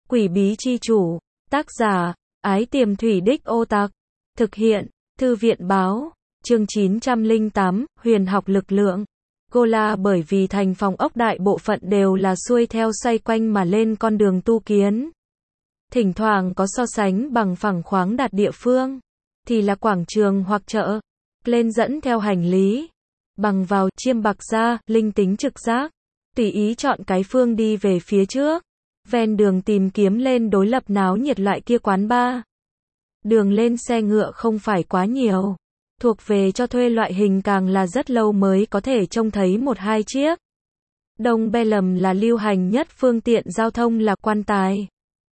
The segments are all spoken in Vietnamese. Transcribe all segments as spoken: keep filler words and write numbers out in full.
Quỷ bí chi chủ, tác giả, Ái Tiềm Thủy Đích Ô Tạc, thực hiện, Thư viện báo, chương chín trăm lẻ tám, huyền học lực lượng. Gola bởi vì thành phòng ốc đại bộ phận đều là xuôi theo xoay quanh mà lên con đường tu kiến. Thỉnh thoảng có so sánh bằng phẳng khoáng đạt địa phương, thì là quảng trường hoặc chợ. Lên dẫn theo hành lý, bằng vào chiêm bạc ra, linh tính trực giác, tùy ý chọn cái phương đi về phía trước. Ven đường tìm kiếm lên đối lập náo nhiệt loại kia quán bar. Đường lên xe ngựa không phải quá nhiều, thuộc về cho thuê loại hình càng là rất lâu mới có thể trông thấy một hai chiếc. Đông Belem là lưu hành nhất phương tiện giao thông là quan tài.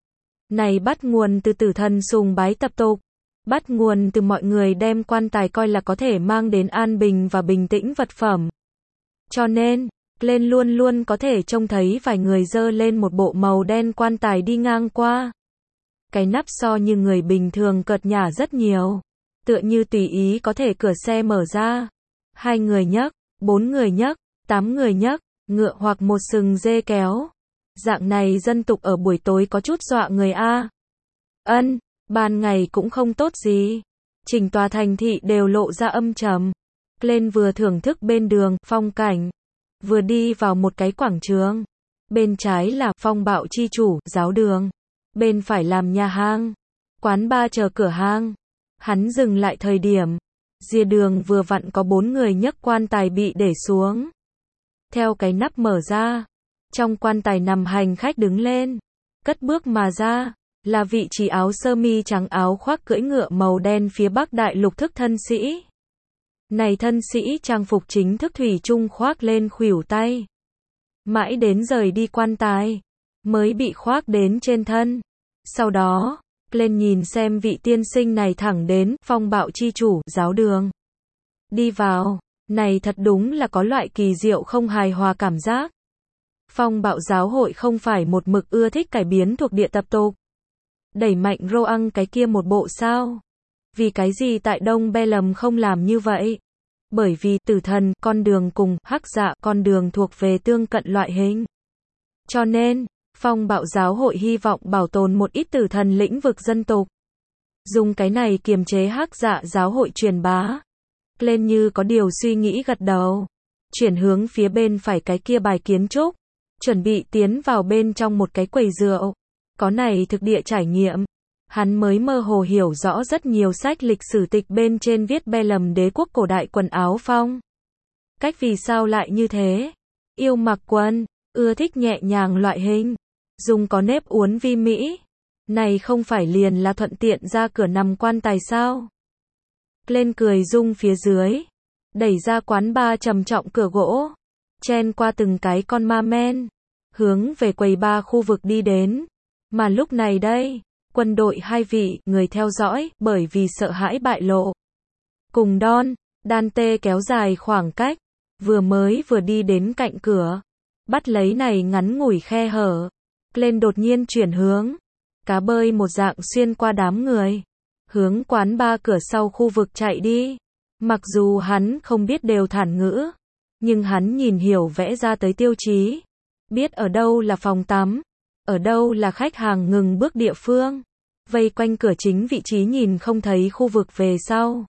Này bắt nguồn từ tử thần sùng bái tập tục, bắt nguồn từ mọi người đem quan tài coi là có thể mang đến an bình và bình tĩnh vật phẩm. Cho nên, lên luôn luôn có thể trông thấy vài người dơ lên một bộ màu đen quan tài đi ngang qua. Cái nắp so như người bình thường cợt nhả rất nhiều, tựa như tùy ý có thể cửa xe mở ra. Hai người nhấc, bốn người nhấc, tám người nhấc, ngựa hoặc một sừng dê kéo. Dạng này dân tục ở buổi tối có chút dọa người a. Ân, ban ngày cũng không tốt gì. Chỉnh tòa thành thị đều lộ ra âm trầm. Lên vừa thưởng thức bên đường phong cảnh, vừa đi vào một cái quảng trường. Bên trái là phong bạo chi chủ, giáo đường. Bên phải làm nhà hàng, quán bar chờ cửa hàng. Hắn dừng lại thời điểm, rìa đường vừa vặn có bốn người nhấc quan tài bị để xuống. Theo cái nắp mở ra, trong quan tài nằm hành khách đứng lên. Cất bước mà ra, là vị trí áo sơ mi trắng áo khoác cưỡi ngựa màu đen phía Bắc đại lục thức thân sĩ. Này thân sĩ trang phục chính thức thủy chung khoác lên khuỷu tay. Mãi đến rời đi quan tài, mới bị khoác đến trên thân. Sau đó, lên nhìn xem vị tiên sinh này thẳng đến phong bạo chi chủ, giáo đường. Đi vào, này thật đúng là có loại kỳ diệu không hài hòa cảm giác. Phong bạo giáo hội không phải một mực ưa thích cải biến thuộc địa tập tục. Đẩy mạnh Roang cái kia một bộ sao? Vì cái gì tại Đông Belem không làm như vậy? Bởi vì tử thần, con đường cùng hắc dạ, con đường thuộc về tương cận loại hình. Cho nên, phong bạo giáo hội hy vọng bảo tồn một ít tử thần lĩnh vực dân tục. Dùng cái này kiềm chế hắc dạ giáo hội truyền bá. Lên như có điều suy nghĩ gật đầu. Chuyển hướng phía bên phải cái kia bài kiến trúc. Chuẩn bị tiến vào bên trong một cái quầy rượu. Có này thực địa trải nghiệm. Hắn mới mơ hồ hiểu rõ rất nhiều sách lịch sử tịch bên trên viết Belem đế quốc cổ đại quần áo phong. Cách vì sao lại như thế? Yêu mặc quần, ưa thích nhẹ nhàng loại hình. Dùng có nếp uốn vi mỹ. Này không phải liền là thuận tiện ra cửa nằm quan tài sao? Lên cười rung phía dưới. Đẩy ra quán bar trầm trọng cửa gỗ. Chen qua từng cái con ma men. Hướng về quầy bar khu vực đi đến. Mà lúc này đây, quân đội hai vị người theo dõi bởi vì sợ hãi bại lộ. Cùng Don, Dante kéo dài khoảng cách. Vừa mới vừa đi đến cạnh cửa. Bắt lấy này ngắn ngủi khe hở. Lên đột nhiên chuyển hướng. Cá bơi một dạng xuyên qua đám người. Hướng quán bar cửa sau khu vực chạy đi. Mặc dù hắn không biết đều thản ngữ. Nhưng hắn nhìn hiểu vẽ ra tới tiêu chí. Biết ở đâu là phòng tắm. Ở đâu là khách hàng ngừng bước địa phương. Vây quanh cửa chính vị trí nhìn không thấy khu vực về sau.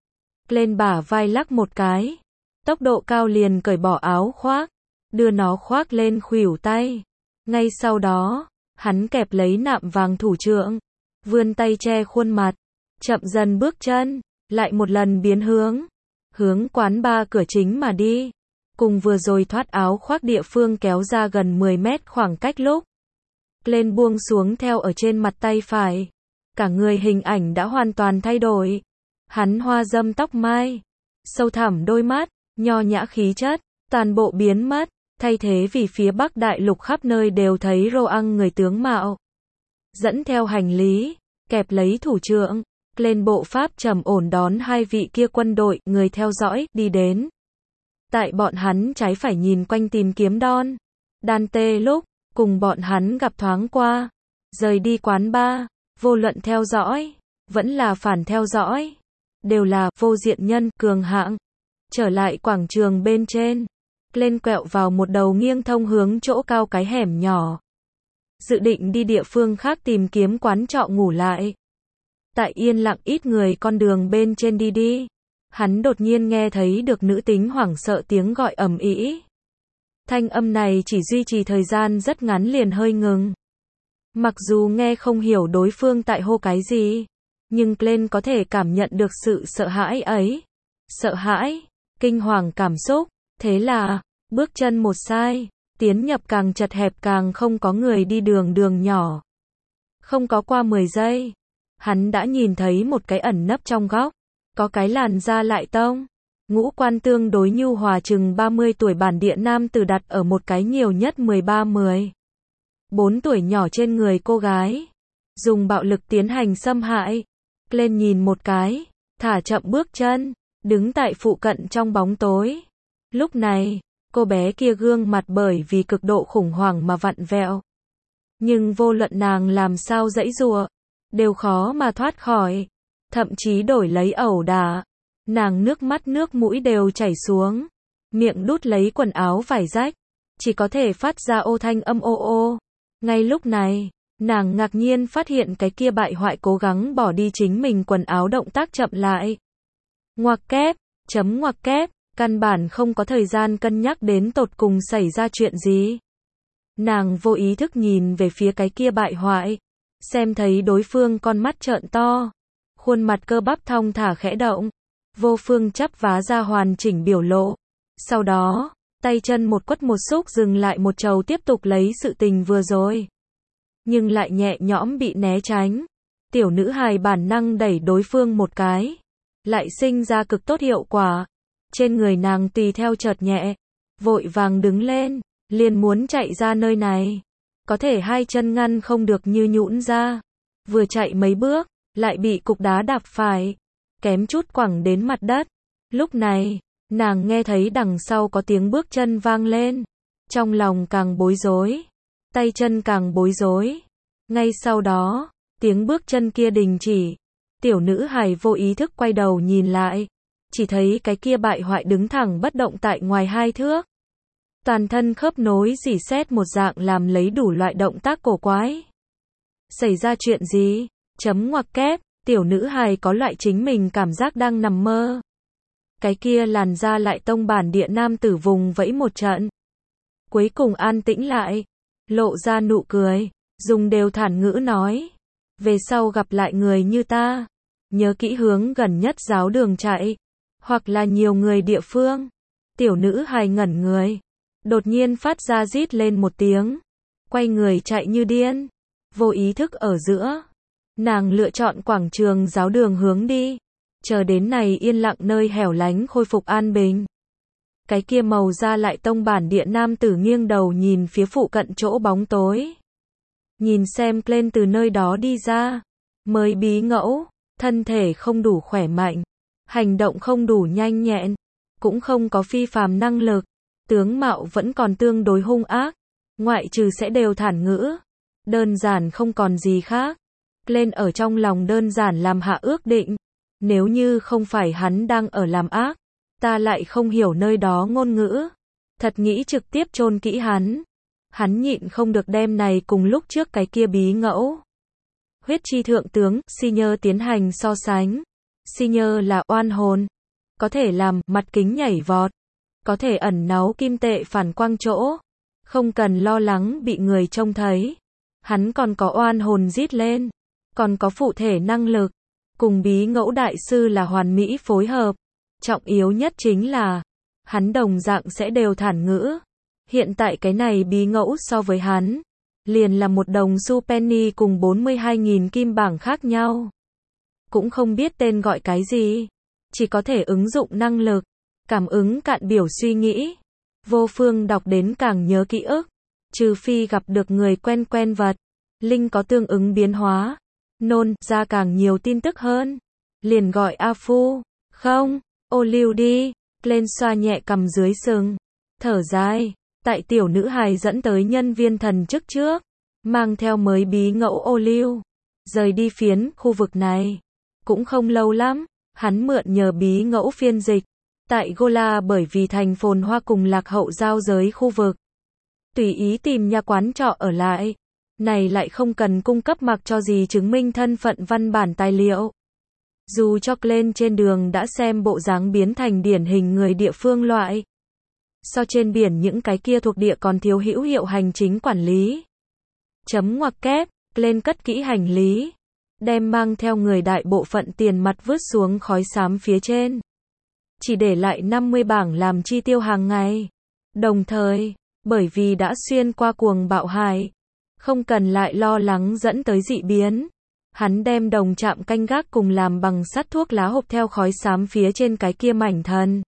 Lên bả vai lắc một cái. Tốc độ cao liền cởi bỏ áo khoác. Đưa nó khoác lên khuỷu tay. Ngay sau đó, hắn kẹp lấy nạm vàng thủ trượng. Vươn tay che khuôn mặt. Chậm dần bước chân. Lại một lần biến hướng. Hướng quán bar cửa chính mà đi. Cùng vừa rồi thoát áo khoác địa phương kéo ra gần mười mét khoảng cách lúc. Lên buông xuống theo ở trên mặt tay phải. Cả người hình ảnh đã hoàn toàn thay đổi. Hắn hoa dâm tóc mai. Sâu thẳm đôi mắt. Nho nhã khí chất. Toàn bộ biến mất. Thay thế vì phía Bắc đại lục khắp nơi đều thấy Roang người tướng mạo. Dẫn theo hành lý. Kẹp lấy thủ trượng. Lên bộ pháp trầm ổn đón hai vị kia quân đội người theo dõi đi đến. Tại bọn hắn trái phải nhìn quanh tìm kiếm Don, Dante lúc cùng bọn hắn gặp thoáng qua. Rời đi quán bar, vô luận theo dõi, vẫn là phản theo dõi. Đều là vô diện nhân, cường hạng. Trở lại quảng trường bên trên. Lên quẹo vào một đầu nghiêng thông hướng chỗ cao cái hẻm nhỏ. dự định đi địa phương khác tìm kiếm quán trọ ngủ lại. Tại yên lặng ít người con đường bên trên đi đi, hắn đột nhiên nghe thấy được nữ tính hoảng sợ tiếng gọi ầm ĩ. Thanh âm này chỉ duy trì thời gian rất ngắn liền hơi ngừng. Mặc dù nghe không hiểu đối phương tại hô cái gì, nhưng Glenn có thể cảm nhận được sự sợ hãi ấy. Sợ hãi, kinh hoàng cảm xúc, thế là, bước chân một sai, tiến nhập càng chật hẹp càng không có người đi đường đường nhỏ. Không có qua mười giây, hắn đã nhìn thấy một cái ẩn nấp trong góc, có cái làn da lại tông, ngũ quan tương đối nhu hòa chừng ba mươi tuổi bản địa nam tử đặt ở một cái nhiều nhất mười ba mười bốn tuổi nhỏ trên người cô gái, dùng bạo lực tiến hành xâm hại. Glenn nhìn một cái, thả chậm bước chân, đứng tại phụ cận trong bóng tối. Lúc này, cô bé kia gương mặt bởi vì cực độ khủng hoảng mà vặn vẹo. Nhưng vô luận nàng làm sao giãy giụa, đều khó mà thoát khỏi, thậm chí đổi lấy ẩu đả. Nàng nước mắt nước mũi đều chảy xuống, miệng đút lấy quần áo vải rách, chỉ có thể phát ra ô thanh âm ô ô. Ngay lúc này, nàng ngạc nhiên phát hiện cái kia bại hoại cố gắng bỏ đi chính mình quần áo động tác chậm lại. Ngoặc kép, chấm ngoặc kép, căn bản không có thời gian cân nhắc đến tột cùng xảy ra chuyện gì. Nàng vô ý thức nhìn về phía cái kia bại hoại, xem thấy đối phương con mắt trợn to, khuôn mặt cơ bắp thong thả khẽ động, vô phương chắp vá ra hoàn chỉnh biểu lộ. Sau đó, tay chân một quất một xúc dừng lại một trầu tiếp tục lấy sự tình vừa rồi. Nhưng lại nhẹ nhõm bị né tránh. Tiểu nữ hài bản năng đẩy đối phương một cái, lại sinh ra cực tốt hiệu quả. Trên người nàng tùy theo chợt nhẹ, vội vàng đứng lên, liền muốn chạy ra nơi này. Có thể hai chân ngăn không được như nhũn ra. Vừa chạy mấy bước, lại bị cục đá đạp phải, kém chút quẳng đến mặt đất. Lúc này, nàng nghe thấy đằng sau có tiếng bước chân vang lên, trong lòng càng bối rối, tay chân càng bối rối. Ngay sau đó, tiếng bước chân kia đình chỉ, tiểu nữ hài vô ý thức quay đầu nhìn lại, chỉ thấy cái kia bại hoại đứng thẳng bất động tại ngoài hai thước. Toàn thân khớp nối rỉ sét một dạng làm lấy đủ loại động tác cổ quái. Xảy ra chuyện gì? Chấm ngoặc kép, tiểu nữ hài có loại chính mình cảm giác đang nằm mơ. Cái kia làn da lại tông bản địa nam tử vùng vẫy một trận. Cuối cùng an tĩnh lại, lộ ra nụ cười, dùng đều thản ngữ nói. Về sau gặp lại người như ta, nhớ kỹ hướng gần nhất giáo đường chạy, hoặc là nhiều người địa phương. Tiểu nữ hài ngẩn người, đột nhiên phát ra rít lên một tiếng, quay người chạy như điên. Vô ý thức ở giữa, nàng lựa chọn quảng trường giáo đường hướng đi, chờ đến này yên lặng nơi hẻo lánh khôi phục an bình. Cái kia màu da lại tông bản địa nam tử nghiêng đầu nhìn phía phụ cận chỗ bóng tối. Nhìn xem Glenn từ nơi đó đi ra, mới bí ngẫu, thân thể không đủ khỏe mạnh, hành động không đủ nhanh nhẹn, cũng không có phi phàm năng lực, tướng mạo vẫn còn tương đối hung ác, ngoại trừ sẽ đều thản ngữ, đơn giản không còn gì khác. Glenn ở trong lòng đơn giản làm hạ ước định, nếu như không phải hắn đang ở làm ác, ta lại không hiểu nơi đó ngôn ngữ, thật nghĩ trực tiếp chôn kỹ hắn. Hắn nhịn không được đem này cùng lúc trước cái kia bí ngẫu huyết chi thượng tướng Senior tiến hành so sánh. Senior là oan hồn, có thể làm mặt kính nhảy vọt, có thể ẩn náu kim tệ phản quang chỗ, không cần lo lắng bị người trông thấy. Hắn còn có oan hồn rít lên, còn có phụ thể năng lực, cùng bí ngẫu đại sư là hoàn mỹ phối hợp. Trọng yếu nhất chính là, hắn đồng dạng sẽ đều thản ngữ. Hiện tại cái này bí ngẫu so với hắn, liền là một đồng xu penny cùng bốn mươi hai nghìn kim bảng khác nhau. Cũng không biết tên gọi cái gì, chỉ có thể ứng dụng năng lực, cảm ứng cạn biểu suy nghĩ. Vô phương đọc đến càng nhớ ký ức, trừ phi gặp được người quen quen vật, linh có tương ứng biến hóa, nôn ra càng nhiều tin tức hơn. Liền gọi A Phu, không, ô lưu đi, lên xoa nhẹ cầm dưới sừng, thở dài. Tại tiểu nữ hài dẫn tới nhân viên thần chức trước, mang theo mới bí ngẫu ô lưu, rời đi phiến khu vực này. Cũng không lâu lắm, hắn mượn nhờ bí ngẫu phiên dịch. Tại Gola bởi vì thành phồn hoa cùng lạc hậu giao giới khu vực, tùy ý tìm nhà quán trọ ở lại. này lại không cần cung cấp mặc cho gì chứng minh thân phận văn bản tài liệu. Dù cho Glenn trên đường đã xem bộ dáng biến thành điển hình người địa phương loại. So trên biển những cái kia thuộc địa còn thiếu hữu hiệu hành chính quản lý. Chấm ngoặc kép, Glenn cất kỹ hành lý. Đem mang theo người đại bộ phận tiền mặt vứt xuống khói xám phía trên. Chỉ để lại năm mươi bảng làm chi tiêu hàng ngày. Đồng thời, bởi vì đã xuyên qua cuồng bạo hải, không cần lại lo lắng dẫn tới dị biến. Hắn đem đồng chạm canh gác cùng làm bằng sắt thuốc lá hộp theo khói xám phía trên cái kia mảnh thần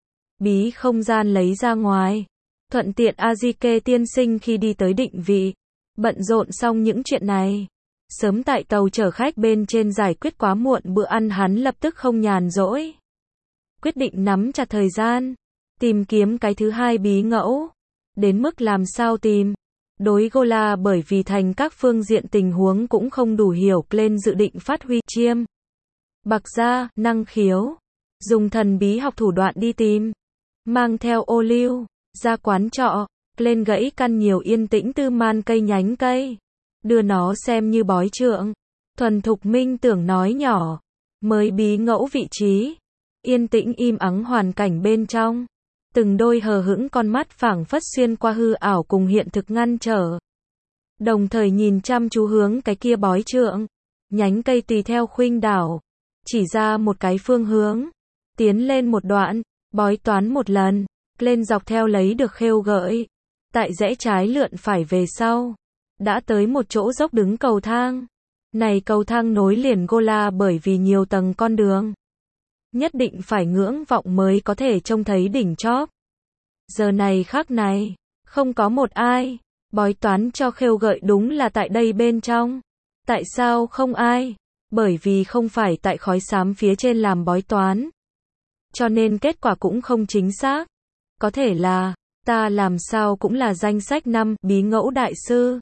bí không gian lấy ra ngoài. Thuận tiện Azike tiên sinh khi đi tới định vị. Bận rộn xong những chuyện này. Sớm tại tàu chở khách bên trên giải quyết quá muộn bữa ăn hắn lập tức không nhàn rỗi. Quyết định nắm chặt thời gian. Tìm kiếm cái thứ hai bí ngẫu. Đến mức làm sao tìm. Đối Gola bởi vì thành các phương diện tình huống cũng không đủ hiểu, Glenn dự định phát huy chiêm bạc gia, năng khiếu. Dùng thần bí học thủ đoạn đi tìm. Mang theo ô liu, ra quán trọ, Glenn gãy căn nhiều yên tĩnh tư man cây nhánh cây. Đưa nó xem như bói trượng. Thuần thục minh tưởng nói nhỏ. Mới bí ngẫu vị trí. Yên tĩnh im ắng hoàn cảnh bên trong. Từng đôi hờ hững con mắt phảng phất xuyên qua hư ảo cùng hiện thực ngăn trở. Đồng thời nhìn chăm chú hướng cái kia bói trượng. Nhánh cây tùy theo khuynh đảo. Chỉ ra một cái phương hướng. Tiến lên một đoạn. Bói toán một lần. Lên dọc theo lấy được khêu gợi. Tại rẽ trái lượn phải về sau. Đã tới một chỗ dốc đứng cầu thang. Này cầu thang nối liền Gola bởi vì nhiều tầng con đường. Nhất định phải ngưỡng vọng mới có thể trông thấy đỉnh chóp. Giờ này khắc này, không có một ai. Bói toán cho khêu gợi đúng là tại đây bên trong. Tại sao không ai? Bởi vì không phải tại khói xám phía trên làm bói toán. Cho nên kết quả cũng không chính xác. Có thể là, ta làm sao cũng là danh sách năm bí ngẫu đại sư.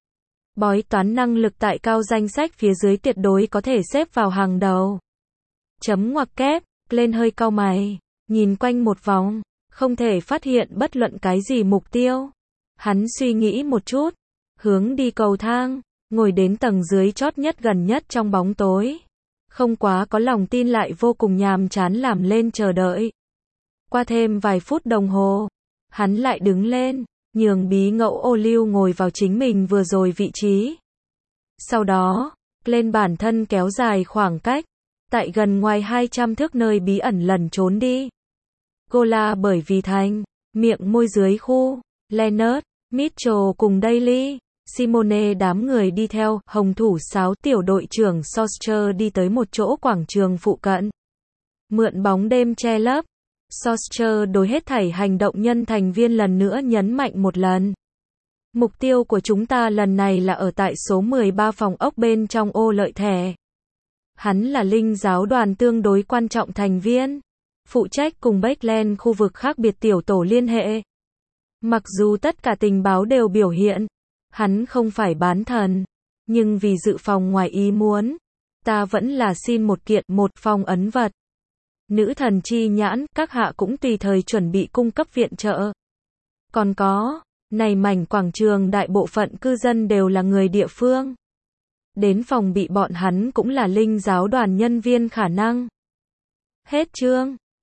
Bói toán năng lực tại cao danh sách phía dưới tuyệt đối có thể xếp vào hàng đầu. Chấm ngoặc kép, lên hơi cau mày, nhìn quanh một vòng, không thể phát hiện bất luận cái gì mục tiêu. Hắn suy nghĩ một chút, hướng đi cầu thang, ngồi đến tầng dưới chót nhất gần nhất trong bóng tối. Không quá có lòng tin lại vô cùng nhàm chán làm lên chờ đợi. Qua thêm vài phút đồng hồ, hắn lại đứng lên, nhường bí ngẫu ô liu ngồi vào chính mình vừa rồi vị trí. Sau đó, lên bản thân kéo dài khoảng cách, tại gần ngoài hai trăm thước nơi bí ẩn lẩn trốn đi. Gola bởi vì thành, miệng môi dưới khu, Leonard, Mitchell cùng Daily, Simone đám người đi theo, hồng thủ sáo tiểu đội trưởng Soster đi tới một chỗ quảng trường phụ cận. Mượn bóng đêm che lấp, Soster đối hết thảy hành động nhân thành viên lần nữa nhấn mạnh một lần. Mục tiêu của chúng ta lần này là ở tại số mười ba phòng ốc bên trong ô lợi thẻ. Hắn là linh giáo đoàn tương đối quan trọng thành viên, phụ trách cùng Backland khu vực khác biệt tiểu tổ liên hệ. Mặc dù tất cả tình báo đều biểu hiện, hắn không phải bán thần, nhưng vì dự phòng ngoài ý muốn, ta vẫn là xin một kiện một phong ấn vật. Nữ thần chi nhãn, các hạ cũng tùy thời chuẩn bị cung cấp viện trợ. Còn có, này mảnh quảng trường đại bộ phận cư dân đều là người địa phương. Đến phòng bị bọn hắn cũng là linh giáo đoàn nhân viên khả năng. Hết chương.